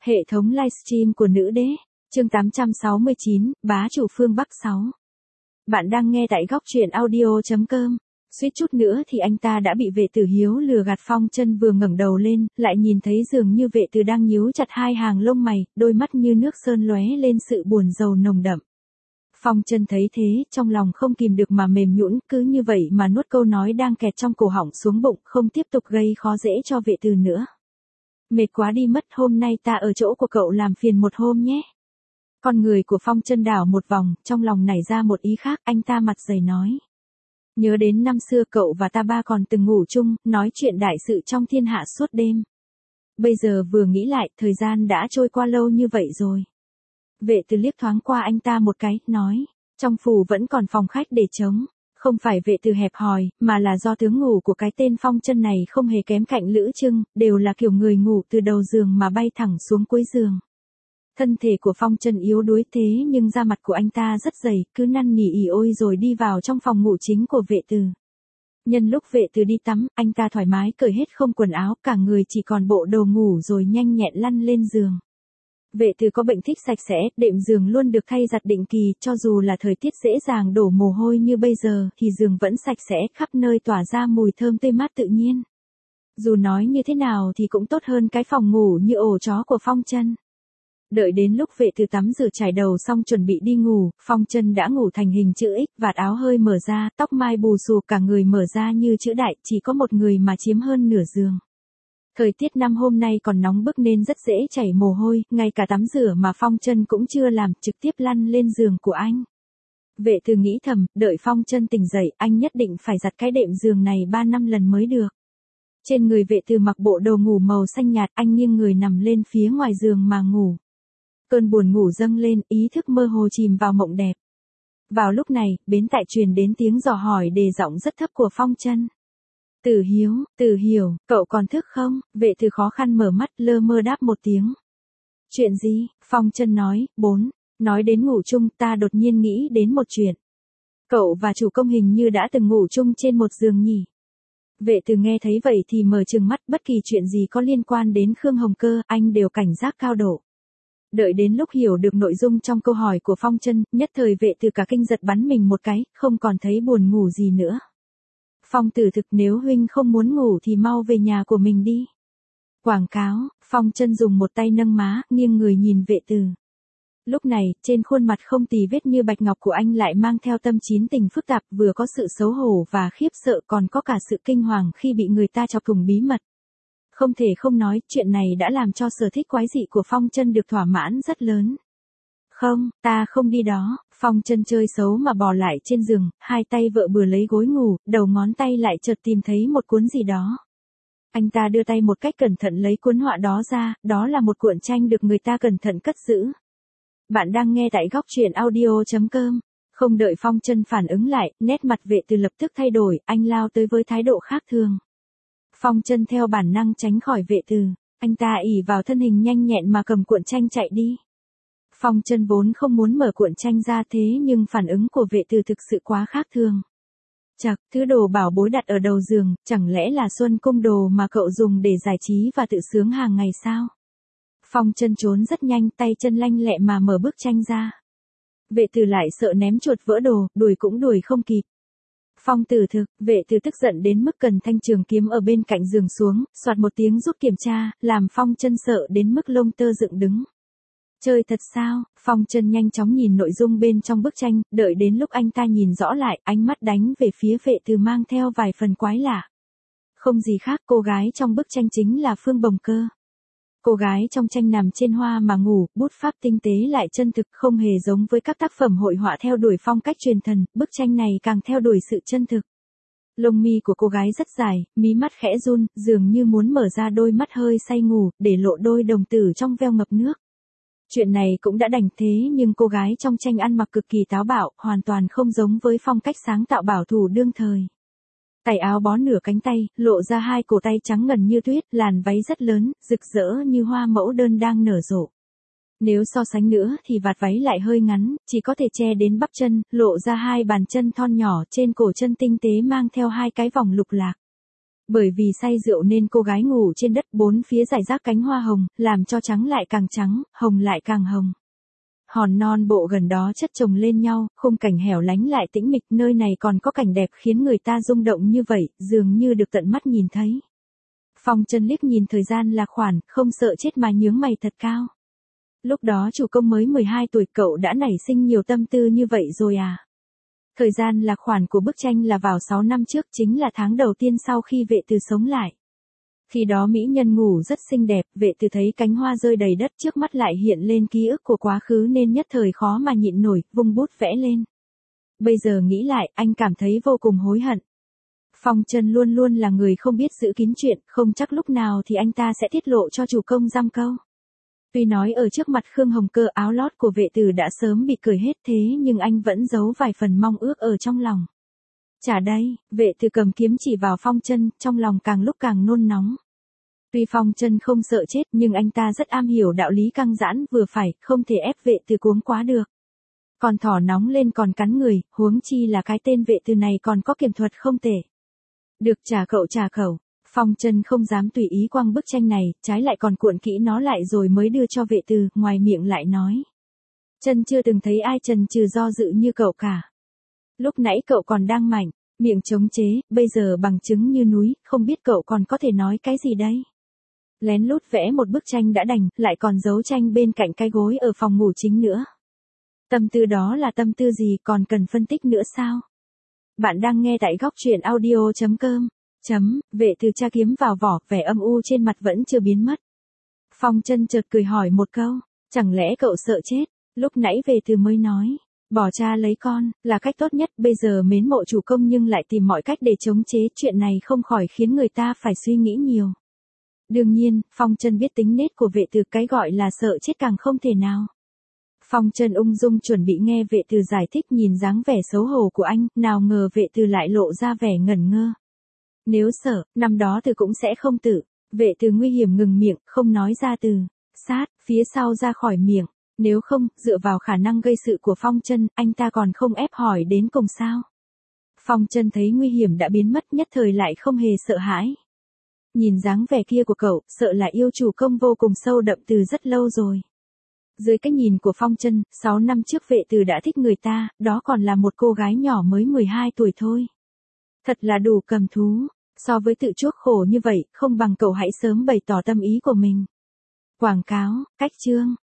Hệ thống livestream của nữ đế, chương 869, bá chủ phương Bắc 6. Bạn đang nghe tại góc truyện audio.com. Suýt chút nữa thì anh ta đã bị vệ tử Hiếu lừa gạt. Phong Chân vừa ngẩng đầu lên, lại nhìn thấy dường như vệ tử đang nhíu chặt hai hàng lông mày, đôi mắt như nước sơn lóe lên sự buồn rầu nồng đậm. Phong Chân thấy thế, trong lòng không kìm được mà mềm nhũn, cứ như vậy mà nuốt câu nói đang kẹt trong cổ họng xuống bụng, không tiếp tục gây khó dễ cho vệ tử nữa. Mệt quá đi mất, hôm nay ta ở chỗ của cậu làm phiền một hôm nhé. Con người của Phong Chân đảo một vòng, trong lòng nảy ra một ý khác, anh ta mặt dày nói. Nhớ đến năm xưa cậu và ta ba còn từng ngủ chung, nói chuyện đại sự trong thiên hạ suốt đêm. Bây giờ vừa nghĩ lại, thời gian đã trôi qua lâu như vậy rồi. Vệ tử liếc thoáng qua anh ta một cái, nói, trong phủ vẫn còn phòng khách để trống. Không phải vệ tử hẹp hòi, mà là do tướng ngủ của cái tên Phong Chân này không hề kém cạnh Lữ Trưng, đều là kiểu người ngủ từ đầu giường mà bay thẳng xuống cuối giường. Thân thể của Phong Chân yếu đuối thế nhưng da mặt của anh ta rất dày, cứ năn nỉ ỉ ôi rồi đi vào trong phòng ngủ chính của vệ tử. Nhân lúc vệ tử đi tắm, anh ta thoải mái cởi hết không quần áo, cả người chỉ còn bộ đồ ngủ rồi nhanh nhẹn lăn lên giường. Vệ tử có bệnh thích sạch sẽ, đệm giường luôn được thay giặt định kỳ, cho dù là thời tiết dễ dàng đổ mồ hôi như bây giờ, thì giường vẫn sạch sẽ, khắp nơi tỏa ra mùi thơm tươi mát tự nhiên. Dù nói như thế nào thì cũng tốt hơn cái phòng ngủ như ổ chó của Phong Chân. Đợi đến lúc vệ tử tắm rửa chải đầu xong chuẩn bị đi ngủ, Phong Chân đã ngủ thành hình chữ X, vạt áo hơi mở ra, tóc mai bù xù, cả người mở ra như chữ đại, chỉ có một người mà chiếm hơn nửa giường. Thời tiết năm hôm nay còn nóng bức nên rất dễ chảy mồ hôi, ngay cả tắm rửa mà Phong Chân cũng chưa làm, trực tiếp lăn lên giường của anh. Vệ tử nghĩ thầm, đợi Phong Chân tỉnh dậy, anh nhất định phải giặt cái đệm giường này 3-5 lần mới được. Trên người vệ tử mặc bộ đồ ngủ màu xanh nhạt, anh nghiêng người nằm lên phía ngoài giường mà ngủ. Cơn buồn ngủ dâng lên, ý thức mơ hồ chìm vào mộng đẹp. Vào lúc này, bến tại truyền đến tiếng dò hỏi đề giọng rất thấp của Phong Chân. Tử Hiểu, cậu còn thức không? Vệ tử khó khăn mở mắt, lơ mơ đáp một tiếng. Chuyện gì? Phong Chân nói, 4. Nói đến ngủ chung, ta đột nhiên nghĩ đến một chuyện. Cậu và chủ công hình như đã từng ngủ chung trên một giường nhỉ? Vệ tử nghe thấy vậy thì mở trừng mắt, bất kỳ chuyện gì có liên quan đến Khương Hồng Cơ, anh đều cảnh giác cao độ. Đợi đến lúc hiểu được nội dung trong câu hỏi của Phong Chân, nhất thời vệ tử cả kinh giật bắn mình một cái, không còn thấy buồn ngủ gì nữa. Phong tử thực, nếu huynh không muốn ngủ thì mau về nhà của mình đi. Quảng cáo. Phong Chân dùng một tay nâng má, nghiêng người nhìn vệ tử. Lúc này, trên khuôn mặt không tì vết như bạch ngọc của anh lại mang theo tâm chín tình phức tạp, vừa có sự xấu hổ và khiếp sợ, còn có cả sự kinh hoàng khi bị người ta chọc thủng bí mật. Không thể không nói, chuyện này đã làm cho sở thích quái dị của Phong Chân được thỏa mãn rất lớn. Không, ta không đi đó. Phong Chân chơi xấu mà bò lại trên giường, hai tay vợ bừa lấy gối ngủ, đầu ngón tay lại chợt tìm thấy một cuốn gì đó. Anh ta đưa tay một cách cẩn thận lấy cuốn họa đó ra, đó là một cuộn tranh được người ta cẩn thận cất giữ. Bạn đang nghe tại góc truyện audio.com. Không đợi Phong Chân phản ứng lại, nét mặt vệ tử lập tức thay đổi, anh lao tới với thái độ khác thường. Phong Chân theo bản năng tránh khỏi vệ tử, anh ta ỷ vào thân hình nhanh nhẹn mà cầm cuộn tranh chạy đi. Phong Chân vốn không muốn mở cuộn tranh ra thế nhưng phản ứng của vệ tử thực sự quá khác thường. Chậc, thứ đồ bảo bối đặt ở đầu giường, chẳng lẽ là Xuân Cung đồ mà cậu dùng để giải trí và tự sướng hàng ngày sao? Phong Chân trốn rất nhanh, tay chân lanh lẹ mà mở bức tranh ra. Vệ tử lại sợ ném chuột vỡ đồ, đuổi cũng đuổi không kịp. Phong tử thực, vệ tử tức giận đến mức cần thanh trường kiếm ở bên cạnh giường xuống, soạt một tiếng giúp kiểm tra, làm Phong Chân sợ đến mức lông tơ dựng đứng. Chơi thật sao? Phong Chân nhanh chóng nhìn nội dung bên trong bức tranh, đợi đến lúc anh ta nhìn rõ lại, ánh mắt đánh về phía vệ tử mang theo vài phần quái lạ. Không gì khác, cô gái trong bức tranh chính là Phương Bồng Cơ. Cô gái trong tranh nằm trên hoa mà ngủ, bút pháp tinh tế lại chân thực, không hề giống với các tác phẩm hội họa theo đuổi phong cách truyền thần, bức tranh này càng theo đuổi sự chân thực. Lông mi của cô gái rất dài, mí mắt khẽ run, dường như muốn mở ra đôi mắt hơi say ngủ, để lộ đôi đồng tử trong veo ngập nước. Chuyện này cũng đã đành thế nhưng cô gái trong tranh ăn mặc cực kỳ táo bạo, hoàn toàn không giống với phong cách sáng tạo bảo thủ đương thời. Tay áo bó nửa cánh tay, lộ ra hai cổ tay trắng ngần như tuyết, làn váy rất lớn, rực rỡ như hoa mẫu đơn đang nở rộ. Nếu so sánh nữa thì vạt váy lại hơi ngắn, chỉ có thể che đến bắp chân, lộ ra hai bàn chân thon nhỏ, trên cổ chân tinh tế mang theo hai cái vòng lục lạc. Bởi vì say rượu nên cô gái ngủ trên đất, bốn phía rải rác cánh hoa hồng, làm cho trắng lại càng trắng, hồng lại càng hồng. Hòn non bộ gần đó chất chồng lên nhau, khung cảnh hẻo lánh lại tĩnh mịch, nơi này còn có cảnh đẹp khiến người ta rung động như vậy, dường như được tận mắt nhìn thấy. Phong Chân liếc nhìn thời gian là khoản, không sợ chết mà nhướng mày thật cao. Lúc đó chủ công mới 12 tuổi, cậu đã nảy sinh nhiều tâm tư như vậy rồi à? Thời gian là khoản của bức tranh là vào 6 năm trước, chính là tháng đầu tiên sau khi Vệ Từ sống lại. Khi đó mỹ nhân ngủ rất xinh đẹp, Vệ Từ thấy cánh hoa rơi đầy đất trước mắt lại hiện lên ký ức của quá khứ nên nhất thời khó mà nhịn nổi, vung bút vẽ lên. Bây giờ nghĩ lại, anh cảm thấy vô cùng hối hận. Phong Chân luôn luôn là người không biết giữ kín chuyện, không chắc lúc nào thì anh ta sẽ tiết lộ cho chủ công giam câu. Tuy nói ở trước mặt Khương Hồng Cơ áo lót của Vệ Từ đã sớm bị cởi hết, thế nhưng anh vẫn giấu vài phần mong ước ở trong lòng. Chả đây, Vệ Từ cầm kiếm chỉ vào Phong Chân, trong lòng càng lúc càng nôn nóng. Tuy Phong Chân không sợ chết nhưng anh ta rất am hiểu đạo lý căng giãn vừa phải, không thể ép Vệ Từ cuống quá được. Còn thỏ nóng lên còn cắn người, huống chi là cái tên Vệ Từ này còn có kiểm thuật không tệ. Được, trả cậu. Phong Chân không dám tùy ý quăng bức tranh này, trái lại còn cuộn kỹ nó lại rồi mới đưa cho Vệ Từ, ngoài miệng lại nói. Chân chưa từng thấy ai chần chừ do dự như cậu cả. Lúc nãy cậu còn đang mạnh, miệng chống chế, bây giờ bằng chứng như núi, không biết cậu còn có thể nói cái gì đây? Lén lút vẽ một bức tranh đã đành, lại còn giấu tranh bên cạnh cái gối ở phòng ngủ chính nữa. Tâm tư đó là tâm tư gì, còn cần phân tích nữa sao? Bạn đang nghe tại góc truyện audio.com. Vệ Từ tra kiếm vào vỏ, vẻ âm u trên mặt vẫn chưa biến mất. Phong Chân chợt cười hỏi một câu, chẳng lẽ cậu sợ chết? Lúc nãy Vệ Từ mới nói, bỏ cha lấy con, là cách tốt nhất, bây giờ mến mộ chủ công nhưng lại tìm mọi cách để chống chế, chuyện này không khỏi khiến người ta phải suy nghĩ nhiều. Đương nhiên, Phong Chân biết tính nết của Vệ Từ, cái gọi là sợ chết càng không thể nào. Phong Chân ung dung chuẩn bị nghe Vệ Từ giải thích, nhìn dáng vẻ xấu hổ của anh, nào ngờ Vệ Từ lại lộ ra vẻ ngẩn ngơ. Nếu sợ, năm đó Từ cũng sẽ không tử. Vệ Từ nguy hiểm ngừng miệng, không nói ra từ sát phía sau ra khỏi miệng. Nếu không, dựa vào khả năng gây sự của Phong Chân, anh ta còn không ép hỏi đến cùng sao? Phong Chân thấy nguy hiểm đã biến mất, nhất thời lại không hề sợ hãi. Nhìn dáng vẻ kia của cậu, sợ là yêu chủ công vô cùng sâu đậm từ rất lâu rồi. Dưới cái nhìn của Phong Chân, 6 năm trước Vệ Từ đã thích người ta, đó còn là một cô gái nhỏ mới 12 tuổi thôi. Thật là đủ cầm thú, so với tự chuốc khổ như vậy, không bằng cậu hãy sớm bày tỏ tâm ý của mình. Quảng cáo, cách chương.